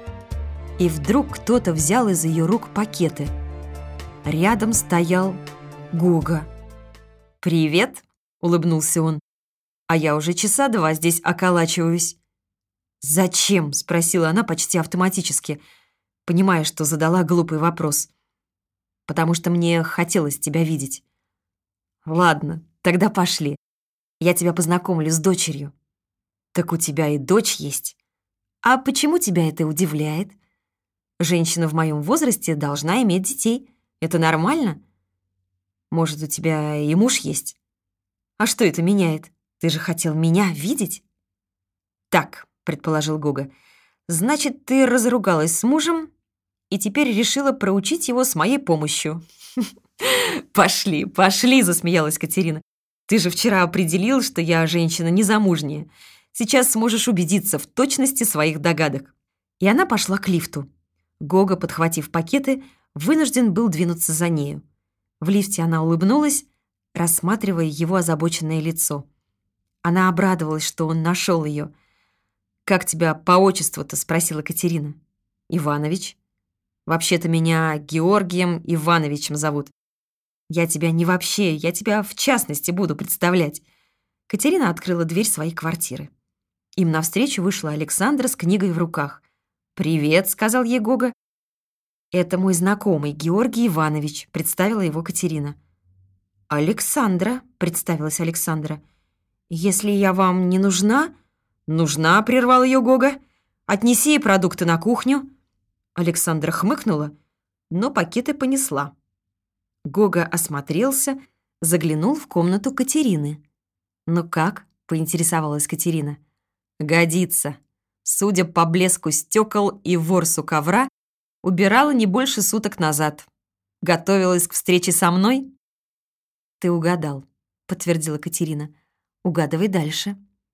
И вдруг кто-то взял из ее рук пакеты. Рядом стоял Гога. «Привет», — улыбнулся он. «А я уже часа два здесь околачиваюсь». «Зачем?» — спросила она почти автоматически, понимая, что задала глупый вопрос. «Потому что мне хотелось тебя видеть». «Ладно, тогда пошли. Я тебя познакомлю с дочерью». «Так у тебя и дочь есть». «А почему тебя это удивляет? Женщина в моем возрасте должна иметь детей. Это нормально? Может, у тебя и муж есть? А что это меняет? Ты же хотел меня видеть?» «Так», — предположил Гога, «значит, ты разругалась с мужем и теперь решила проучить его с моей помощью». «Пошли, пошли», — засмеялась Катерина. «Ты же вчера определил, что я женщина незамужняя. Сейчас сможешь убедиться в точности своих догадок». И она пошла к лифту. Гога, подхватив пакеты, вынужден был двинуться за нею. В лифте она улыбнулась, рассматривая его озабоченное лицо. Она обрадовалась, что он нашел ее. «Как тебя по отчеству-то?» — спросила Катерина. «Иванович. Вообще-то меня Георгием Ивановичем зовут. Я тебя не вообще, я тебя в частности буду представлять». Катерина открыла дверь своей квартиры. Им навстречу вышла Александра с книгой в руках. «Привет», — сказал ей Гога. «Это мой знакомый Георгий Иванович», — представила его Катерина. «Александра», — представилась Александра. «Если я вам не нужна...» «Нужна», — прервал ее Гога. «Отнеси продукты на кухню». Александра хмыкнула, но пакеты понесла. Гога осмотрелся, заглянул в комнату Катерины. «Ну как?» — поинтересовалась Катерина. «Годится. Судя по блеску стекол и ворсу ковра, убирала не больше суток назад. Готовилась к встрече со мной?» «Ты угадал», — подтвердила Катерина. «Угадывай дальше».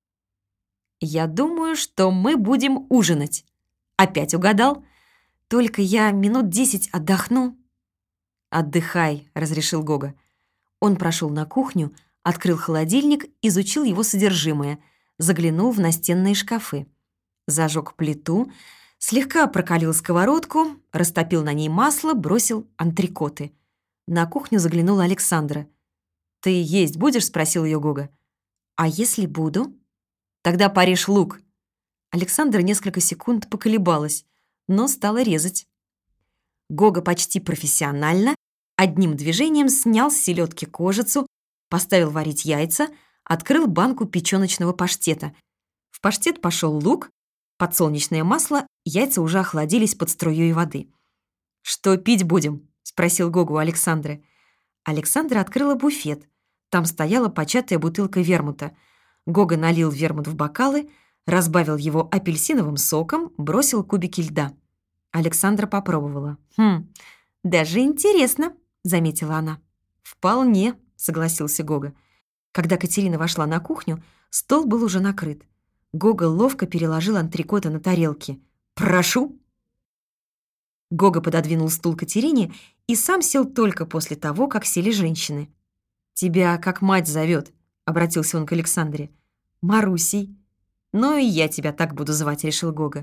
«Я думаю, что мы будем ужинать». «Опять угадал? Только я минут десять отдохну». «Отдыхай», — разрешил Гога. Он прошел на кухню, открыл холодильник, изучил его содержимое, заглянул в настенные шкафы. Зажег плиту, слегка прокалил сковородку, растопил на ней масло, бросил антрикоты. На кухню заглянула Александра. «Ты есть будешь?» — спросил ее Гога. «А если буду?» «Тогда порежь лук». Александра несколько секунд поколебалась, но стала резать. Гога почти профессионально одним движением снял с селедки кожицу, поставил варить яйца, открыл банку печёночного паштета. В паштет пошел лук, подсолнечное масло, яйца уже охладились под струей воды. «Что пить будем?» — спросил Гога у Александры. Александра открыла буфет. Там стояла початая бутылка вермута. Гога налил вермут в бокалы, разбавил его апельсиновым соком, бросил кубики льда. Александра попробовала. «Хм, даже интересно», — заметила она. «Вполне», — согласился Гога. Когда Катерина вошла на кухню, стол был уже накрыт. Гога ловко переложил антрикоты на тарелки. «Прошу!» Гога пододвинул стул Катерине и сам сел только после того, как сели женщины. «Тебя как мать зовет», — обратился он к Александре. «Марусей». «Ну и я тебя так буду звать», — решил Гога.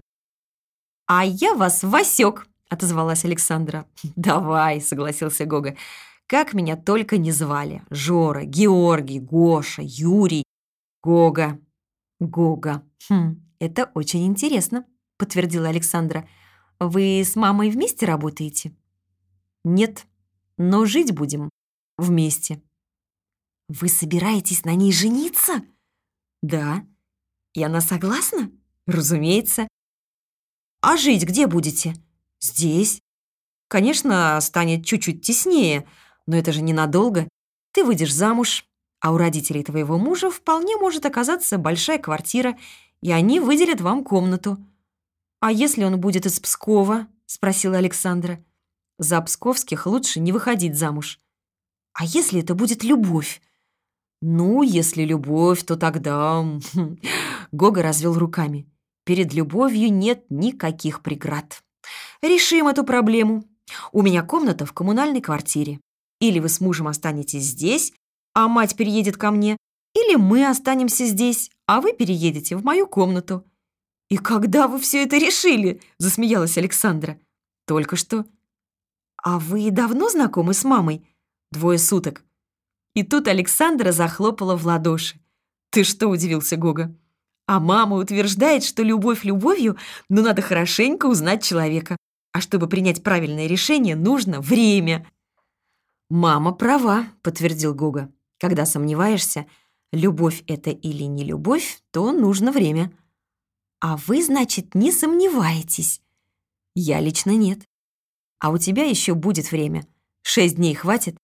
«А я вас Васёк», — отозвалась Александра. «Давай», — согласился Гога. «Как меня только не звали. Жора, Георгий, Гоша, Юрий, Гога». «Гога. Хм, это очень интересно», — подтвердила Александра. «Вы с мамой вместе работаете?» «Нет, но жить будем вместе». «Вы собираетесь на ней жениться?» «Да». «И она согласна?» «Разумеется». «А жить где будете?» «Здесь». «Конечно, станет чуть-чуть теснее, но это же ненадолго. Ты выйдешь замуж, а у родителей твоего мужа вполне может оказаться большая квартира, и они выделят вам комнату». «А если он будет из Пскова?» — спросила Александра. «За псковских лучше не выходить замуж». «А если это будет любовь?» «Ну, если любовь, то тогда...» Гога развел руками. «Перед любовью нет никаких преград. Решим эту проблему. У меня комната в коммунальной квартире. Или вы с мужем останетесь здесь, а мать переедет ко мне, или мы останемся здесь, а вы переедете в мою комнату». «И когда вы все это решили?» — засмеялась Александра. «Только что». «А вы давно знакомы с мамой?» «Двое суток». И тут Александра захлопала в ладоши. «Ты что?» — удивился Гога. «А мама утверждает, что любовь любовью, но надо хорошенько узнать человека. А чтобы принять правильное решение, нужно время». «Мама права», — подтвердил Гога. «Когда сомневаешься, любовь это или не любовь, то нужно время». «А вы, значит, не сомневаетесь?» «Я лично нет». «А у тебя еще будет время. Шесть дней хватит?»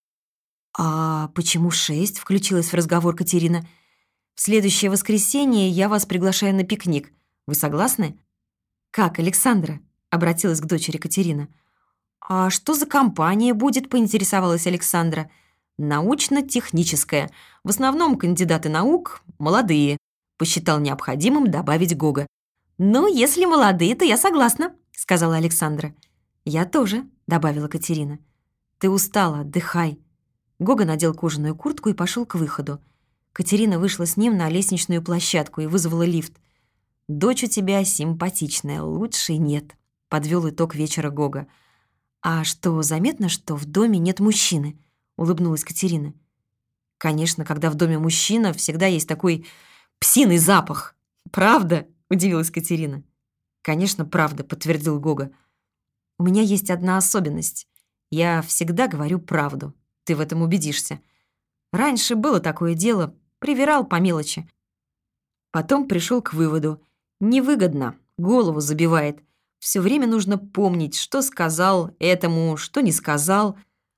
«А почему шесть?» — включилась в разговор Катерина. «В следующее воскресенье я вас приглашаю на пикник. Вы согласны?» «Как, Александра?» — обратилась к дочери Катерина. «А что за компания будет?» — поинтересовалась Александра. «Научно-техническая. В основном кандидаты наук, молодые», — посчитал необходимым добавить Гога. «Ну, если молодые, то я согласна», — сказала Александра. «Я тоже», — добавила Катерина. «Ты устала, отдыхай». Гога надел кожаную куртку и пошел к выходу. Катерина вышла с ним на лестничную площадку и вызвала лифт. «Дочь у тебя симпатичная, лучшей нет», — подвел итог вечера Гога. «А что, заметно, что в доме нет мужчины?» — улыбнулась Катерина. «Конечно, когда в доме мужчина, всегда есть такой псиный запах. Правда?» — удивилась Катерина. «Конечно, правда», — подтвердил Гога. «У меня есть одна особенность. Я всегда говорю правду. Ты в этом убедишься. Раньше было такое дело, привирал по мелочи. Потом пришел к выводу. Невыгодно, голову забивает. Все время нужно помнить, что сказал этому, что не сказал.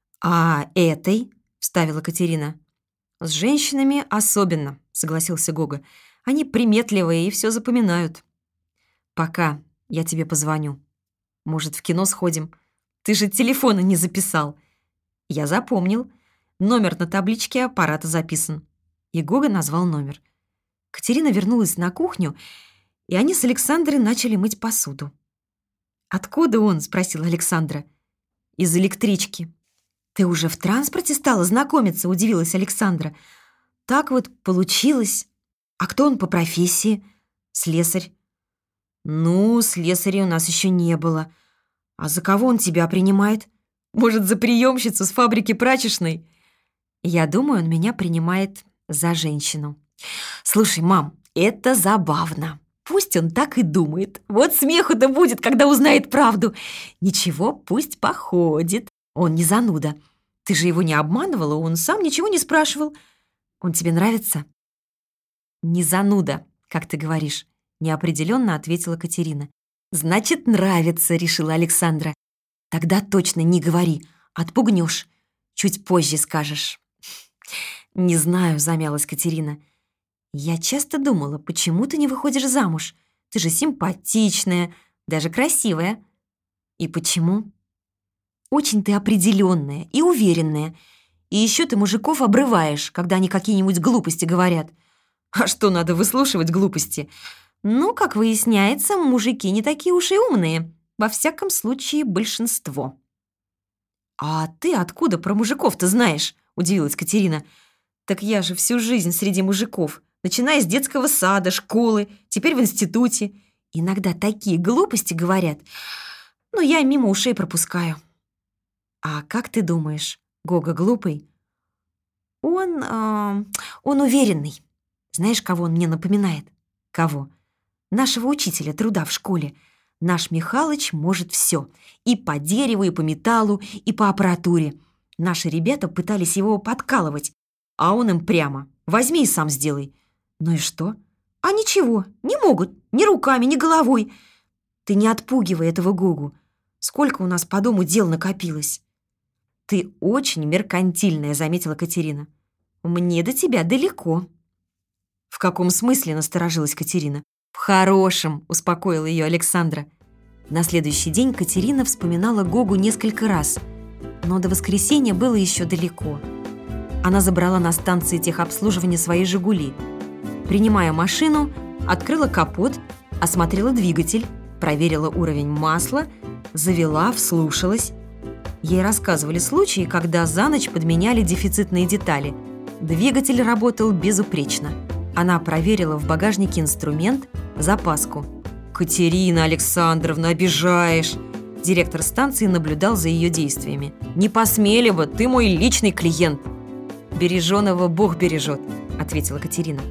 А этой, — вставила Катерина. С женщинами особенно, — согласился Гога. Они приметливые и все запоминают. Пока, я тебе позвоню. Может, в кино сходим? Ты же телефона не записал. Я запомнил. Номер на табличке аппарата записан. И Гога назвал номер. Катерина вернулась на кухню, и они с Александрой начали мыть посуду. «Откуда он?» — спросила Александра. «Из электрички». «Ты уже в транспорте стала знакомиться?» — удивилась Александра. «Так вот получилось. А кто он по профессии?» «Слесарь». «Ну, слесаря у нас еще не было. А за кого он тебя принимает?» Может, за приемщицу с фабрики прачечной? Я думаю, он меня принимает за женщину. Слушай, мам, это забавно. Пусть он так и думает. Вот смеху-то будет, когда узнает правду. Ничего, пусть походит. Он не зануда. Ты же его не обманывала, он сам ничего не спрашивал. Он тебе нравится? Не зануда, как ты говоришь, неопределенно ответила Катерина. Значит, нравится, решила Александра. Тогда точно не говори, отпугнешь. Чуть позже скажешь. Не знаю, замялась Катерина. Я часто думала, почему ты не выходишь замуж? Ты же симпатичная, даже красивая. И почему? Очень ты определенная и уверенная. И еще ты мужиков обрываешь, когда они какие-нибудь глупости говорят. А что надо выслушивать глупости? Ну, как выясняется, мужики не такие уж и умные. Во всяком случае, большинство. «А ты откуда про мужиков-то знаешь?» – удивилась Катерина. «Так я же всю жизнь среди мужиков, начиная с детского сада, школы, теперь в институте. Иногда такие глупости говорят, но я мимо ушей пропускаю». «А как ты думаешь, Гога глупый?» «Он... Э, он уверенный. Знаешь, кого он мне напоминает?» «Кого?» «Нашего учителя труда в школе. Наш Михалыч может все. И по дереву, и по металлу, и по аппаратуре. Наши ребята пытались его подкалывать, а он им прямо: возьми и сам сделай». «Ну и что?» «А ничего, не могут, ни руками, ни головой. Ты не отпугивай этого Гогу. Сколько у нас по дому дел накопилось». «Ты очень меркантильная», — заметила Катерина. «Мне до тебя далеко». «В каком смысле?» — насторожилась Катерина. «В хорошем», — успокоила ее Александра. На следующий день Катерина вспоминала Гогу несколько раз, но до воскресенья было еще далеко. Она забрала на станции техобслуживания свои «Жигули». Принимая машину, открыла капот, осмотрела двигатель, проверила уровень масла, завела, вслушалась. Ей рассказывали случаи, когда за ночь подменяли дефицитные детали. Двигатель работал безупречно. Она проверила в багажнике инструмент, запаску. «Катерина Александровна, обижаешь!» Директор станции наблюдал за ее действиями. «Не посмели бы, ты мой личный клиент!» «Береженого Бог бережет», — ответила Катерина.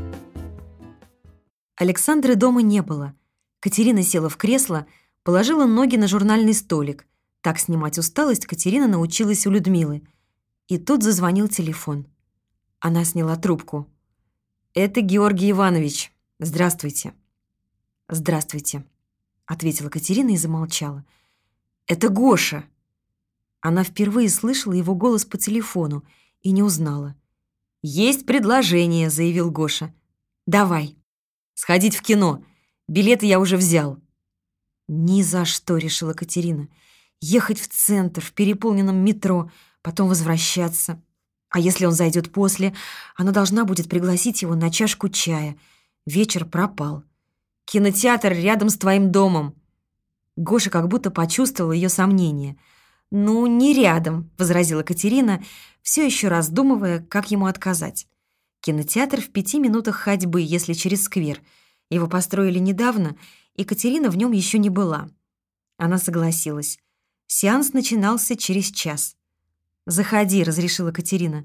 Александры дома не было. Катерина села в кресло, положила ноги на журнальный столик. Так снимать усталость Катерина научилась у Людмилы. И тут зазвонил телефон. Она сняла трубку. «Это Георгий Иванович. Здравствуйте». «Здравствуйте», — ответила Катерина и замолчала. «Это Гоша». Она впервые слышала его голос по телефону и не узнала. «Есть предложение», — заявил Гоша. «Давай. Сходить в кино. Билеты я уже взял». «Ни за что», — решила Катерина. «Ехать в центр, в переполненном метро, потом возвращаться. А если он зайдет после, она должна будет пригласить его на чашку чая. Вечер пропал. Кинотеатр рядом с твоим домом». Гоша как будто почувствовал ее сомнение. «Ну, не рядом», — возразила Катерина, все еще раздумывая, как ему отказать. Кинотеатр в пяти минутах ходьбы, если через сквер. Его построили недавно, и Катерина в нем еще не была. Она согласилась. Сеанс начинался через час. «Заходи», — разрешила Катерина.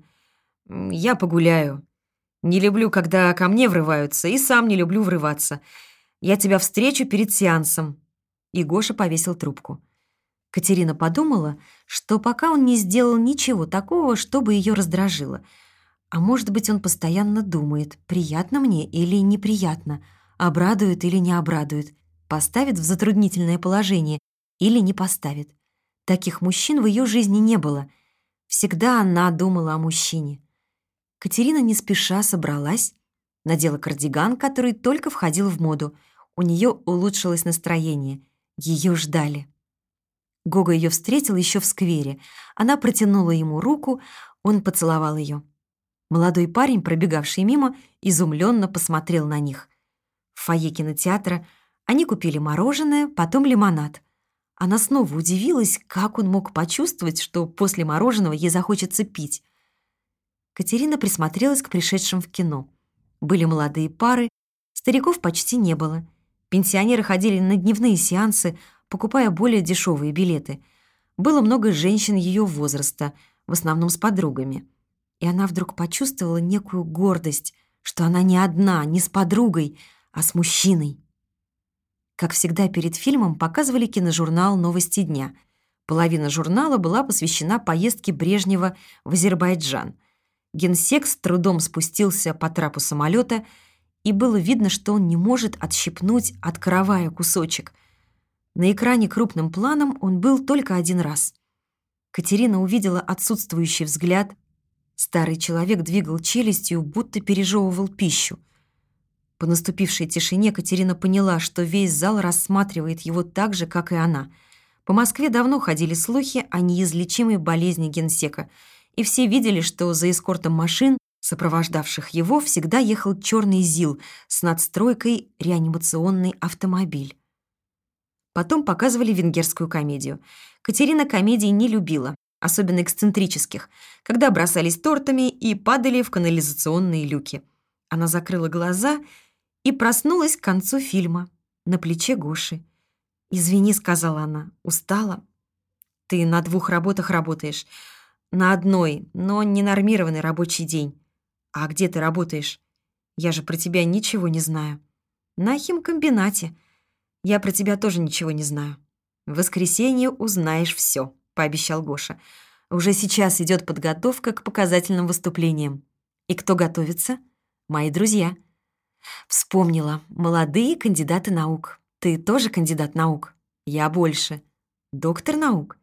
«Я погуляю. Не люблю, когда ко мне врываются, и сам не люблю врываться. Я тебя встречу перед сеансом». И Гоша повесил трубку. Катерина подумала, что пока он не сделал ничего такого, чтобы ее раздражило. А может быть, он постоянно думает, приятно мне или неприятно, обрадует или не обрадует, поставит в затруднительное положение или не поставит. Таких мужчин в ее жизни не было. Всегда она думала о мужчине. Катерина не спеша собралась, надела кардиган, который только входил в моду. У нее улучшилось настроение. Ее ждали. Гога ее встретил еще в сквере. Она протянула ему руку, он поцеловал ее. Молодой парень, пробегавший мимо, изумленно посмотрел на них. В фойе кинотеатра они купили мороженое, потом лимонад. Она снова удивилась, как он мог почувствовать, что после мороженого ей захочется пить. Катерина присмотрелась к пришедшим в кино. Были молодые пары, стариков почти не было. Пенсионеры ходили на дневные сеансы, покупая более дешевые билеты. Было много женщин ее возраста, в основном с подругами. И она вдруг почувствовала некую гордость, что она не одна, не с подругой, а с мужчиной. Как всегда, перед фильмом показывали киножурнал «Новости дня». Половина журнала была посвящена поездке Брежнева в Азербайджан. Генсек с трудом спустился по трапу самолета, и было видно, что он не может отщипнуть от каравая кусочек. На экране крупным планом он был только один раз. Катерина увидела отсутствующий взгляд. Старый человек двигал челюстью, будто пережевывал пищу. По наступившей тишине Катерина поняла, что весь зал рассматривает его так же, как и она. По Москве давно ходили слухи о неизлечимой болезни генсека, и все видели, что за эскортом машин, сопровождавших его, всегда ехал черный ЗИЛ с надстройкой реанимационный автомобиль. Потом показывали венгерскую комедию. Катерина комедий не любила, особенно эксцентрических, когда бросались тортами и падали в канализационные люки. Она закрыла глаза и проснулась к концу фильма на плече Гоши. «Извини», — сказала она, — «устала». «Ты на двух работах работаешь. На одной, но ненормированный рабочий день. А где ты работаешь? Я же про тебя ничего не знаю». «На химкомбинате. Я про тебя тоже ничего не знаю». «В воскресенье узнаешь все», — пообещал Гоша. «Уже сейчас идет подготовка к показательным выступлениям. И кто готовится? Мои друзья». Вспомнила. Молодые кандидаты наук. Ты тоже кандидат наук? Я больше. Доктор наук?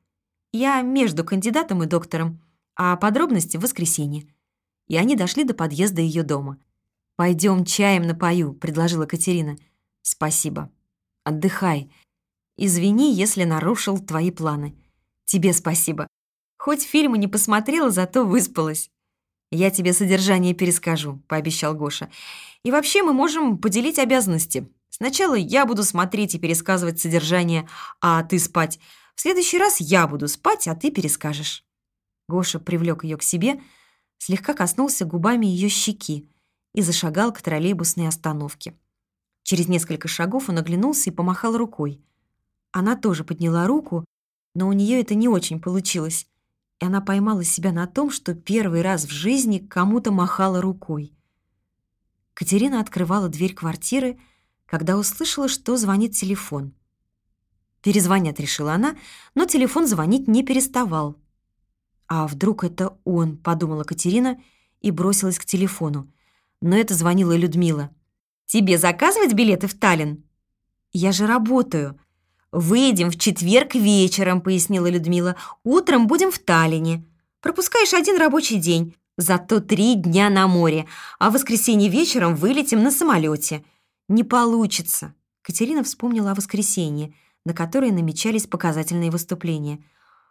Я между кандидатом и доктором, а подробности в воскресенье. И они дошли до подъезда ее дома. «Пойдем чаем напою», — предложила Катерина. «Спасибо. Отдыхай. Извини, если нарушил твои планы. Тебе спасибо. Хоть фильмы не посмотрела, зато выспалась». «Я тебе содержание перескажу», — пообещал Гоша. «И вообще мы можем поделить обязанности. Сначала я буду смотреть и пересказывать содержание, а ты спать. В следующий раз я буду спать, а ты перескажешь». Гоша привлек ее к себе, слегка коснулся губами ее щеки и зашагал к троллейбусной остановке. Через несколько шагов он оглянулся и помахал рукой. Она тоже подняла руку, но у нее это не очень получилось, и она поймала себя на том, что первый раз в жизни кому-то махала рукой. Катерина открывала дверь квартиры, когда услышала, что звонит телефон. «Перезвонят», — решила она, но телефон звонить не переставал. «А вдруг это он?» — подумала Катерина и бросилась к телефону. Но это звонила Людмила. «Тебе заказывать билеты в Таллин?» «Я же работаю». «Выйдем в четверг вечером», — пояснила Людмила. «Утром будем в Таллине. Пропускаешь один рабочий день, зато три дня на море, а в воскресенье вечером вылетим на самолете». «Не получится». Катерина вспомнила о воскресенье, на которое намечались показательные выступления.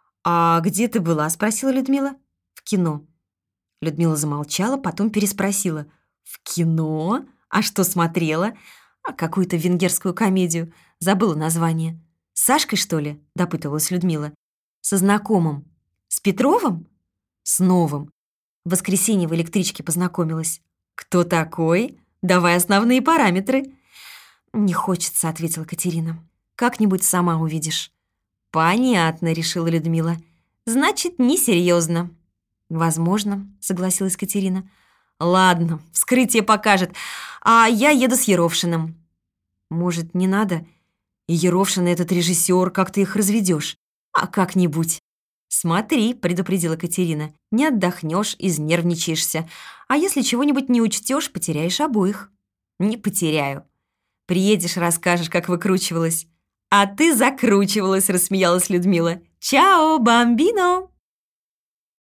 «А где ты была?» — спросила Людмила. «В кино». Людмила замолчала, потом переспросила. «В кино? А что смотрела?» «А какую-то венгерскую комедию. Забыла название». «С Сашкой, что ли?» — допытывалась Людмила. «Со знакомым». «С Петровым?» «С новым. В воскресенье в электричке познакомилась». «Кто такой? Давай основные параметры». «Не хочется», — ответила Катерина. «Как-нибудь сама увидишь». «Понятно», — решила Людмила. «Значит, несерьезно». «Возможно», — согласилась Катерина. «Ладно, вскрытие покажет. А я еду с Еровшиным». «Может, не надо? Еровшин — этот режиссер, как ты их разведешь? А как-нибудь». «Смотри», — предупредила Катерина, — «не отдохнешь, изнервничаешься. А если чего-нибудь не учтешь, потеряешь обоих». «Не потеряю. Приедешь, расскажешь, как выкручивалась». «А ты закручивалась», — рассмеялась Людмила. «Чао, бамбино!»